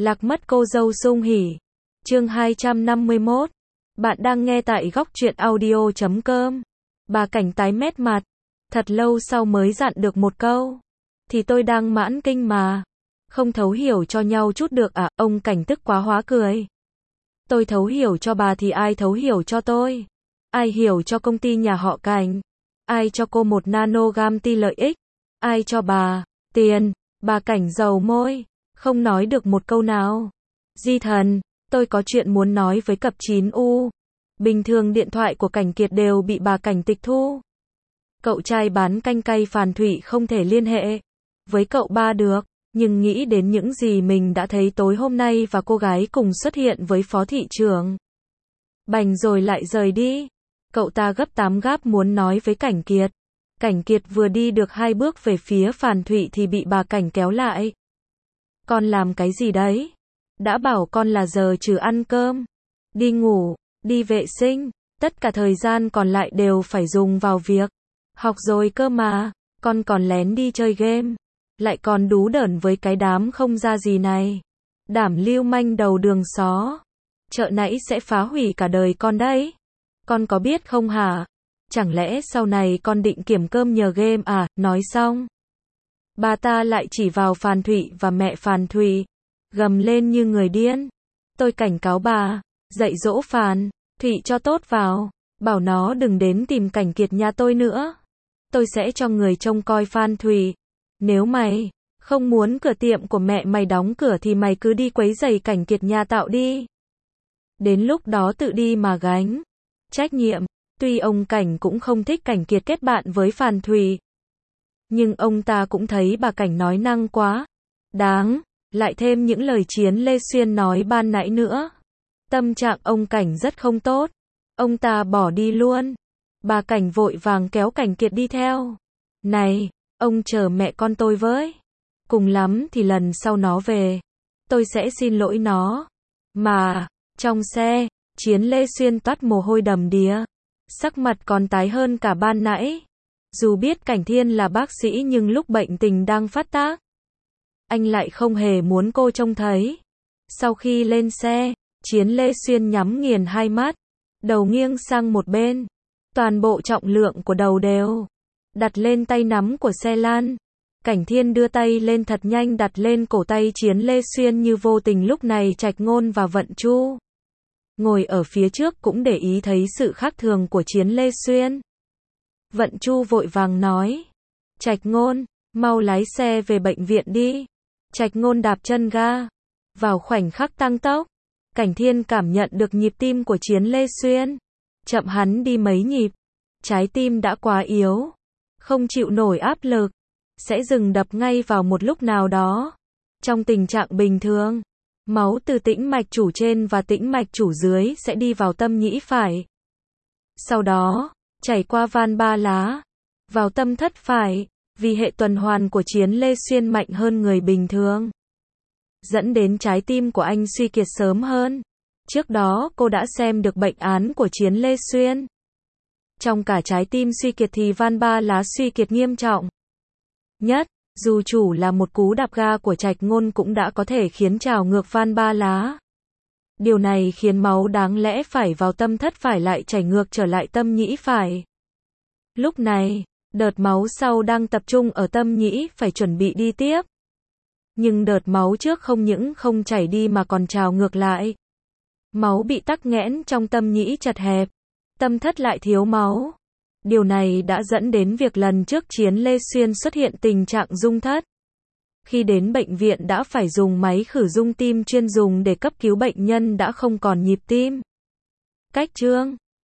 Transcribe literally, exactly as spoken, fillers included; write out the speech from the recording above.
Lạc mất cô dâu sung hỉ. Chương hai trăm năm mươi mốt. Bạn đang nghe tại góc truyện audio chấm com. Bà Cảnh tái mét mặt. Thật lâu sau mới dặn được một câu. Thì tôi đang mãn kinh mà. Không thấu hiểu cho nhau chút được à? Ông Cảnh tức quá hóa cười. Tôi thấu hiểu cho bà thì ai thấu hiểu cho tôi? Ai hiểu cho công ty nhà họ Cảnh? Ai cho cô một nanogam ti lợi ích? Ai cho bà tiền? Bà Cảnh dầu môi, không nói được một câu nào. Di thần, tôi có chuyện muốn nói với cặp chín U. Bình thường điện thoại của Cảnh Kiệt đều bị bà Cảnh tịch thu. Cậu trai bán canh cay phàn thủy không thể liên hệ với cậu ba được, nhưng nghĩ đến những gì mình đã thấy tối hôm nay và cô gái cùng xuất hiện với phó thị trưởng. Bành rồi lại rời đi. Cậu ta gấp tám gáp muốn nói với Cảnh Kiệt. Cảnh Kiệt vừa đi được hai bước về phía Phàn Thụy thì bị bà Cảnh kéo lại. Con làm cái gì đấy? Đã bảo con là giờ trừ ăn cơm, đi ngủ, đi vệ sinh, tất cả thời gian còn lại đều phải dùng vào việc học rồi cơ mà. Con còn lén đi chơi game, lại còn đú đởn với cái đám không ra gì này. Đảm lưu manh đầu đường xó, chợ nãy sẽ phá hủy cả đời con đấy. Con có biết không hả? Chẳng lẽ sau này con định kiểm cơm nhờ game à? Nói xong, bà ta lại chỉ vào Phàn Thụy và mẹ Phàn Thụy, gầm lên như người điên. Tôi cảnh cáo bà, dạy dỗ Phàn Thụy cho tốt vào, bảo nó đừng đến tìm Cảnh Kiệt nhà tôi nữa. Tôi sẽ cho người trông coi Phàn Thụy. Nếu mày không muốn cửa tiệm của mẹ mày đóng cửa thì mày cứ đi quấy rầy Cảnh Kiệt nhà tạo đi. Đến lúc đó tự đi mà gánh trách nhiệm. Tuy ông Cảnh cũng không thích Cảnh Kiệt kết bạn với Phàn Thụy, nhưng ông ta cũng thấy bà Cảnh nói năng quá đáng, lại thêm những lời Chiến Lê Xuyên nói ban nãy nữa. Tâm trạng ông Cảnh rất không tốt. Ông ta bỏ đi luôn. Bà Cảnh vội vàng kéo Cảnh Kiệt đi theo. Này, ông chờ mẹ con tôi với. Cùng lắm thì lần sau nó về, tôi sẽ xin lỗi nó. Mà, trong xe, Chiến Lê Xuyên toát mồ hôi đầm đìa. Sắc mặt còn tái hơn cả ban nãy. Dù biết Cảnh Thiên là bác sĩ nhưng lúc bệnh tình đang phát tác, anh lại không hề muốn cô trông thấy. Sau khi lên xe, Chiến Lê Xuyên nhắm nghiền hai mắt, đầu nghiêng sang một bên. Toàn bộ trọng lượng của đầu đều đặt lên tay nắm của xe lan. Cảnh Thiên đưa tay lên thật nhanh đặt lên cổ tay Chiến Lê Xuyên như vô tình. Lúc này Trạch Ngôn và Vận Chu ngồi ở phía trước cũng để ý thấy sự khác thường của Chiến Lê Xuyên. Vận Chu vội vàng nói, Trạch Ngôn, mau lái xe về bệnh viện đi. Trạch Ngôn đạp chân ga, vào khoảnh khắc tăng tốc. Cảnh Thiên cảm nhận được nhịp tim của Chiến Lê Xuyên chậm hắn đi mấy nhịp. Trái tim đã quá yếu, không chịu nổi áp lực, sẽ dừng đập ngay vào một lúc nào đó. Trong tình trạng bình thường, máu từ tĩnh mạch chủ trên và tĩnh mạch chủ dưới sẽ đi vào tâm nhĩ phải. Sau đó, chảy qua van ba lá, vào tâm thất phải. Vì hệ tuần hoàn của Chiến Lê Xuyên mạnh hơn người bình thường, dẫn đến trái tim của anh suy kiệt sớm hơn. Trước đó cô đã xem được bệnh án của Chiến Lê Xuyên. Trong cả trái tim suy kiệt thì van ba lá suy kiệt nghiêm trọng nhất. Dù chủ là một cú đạp ga của Trạch Ngôn cũng đã có thể khiến trào ngược van ba lá. Điều này khiến máu đáng lẽ phải vào tâm thất phải lại chảy ngược trở lại tâm nhĩ phải. Lúc này, đợt máu sau đang tập trung ở tâm nhĩ phải chuẩn bị đi tiếp. Nhưng đợt máu trước không những không chảy đi mà còn trào ngược lại. Máu bị tắc nghẽn trong tâm nhĩ chật hẹp, tâm thất lại thiếu máu. Điều này đã dẫn đến việc lần trước Chiến Lê Xuyên xuất hiện tình trạng rung thất. Khi đến bệnh viện đã phải dùng máy khử rung tim chuyên dùng để cấp cứu bệnh nhân đã không còn nhịp tim. Cách chương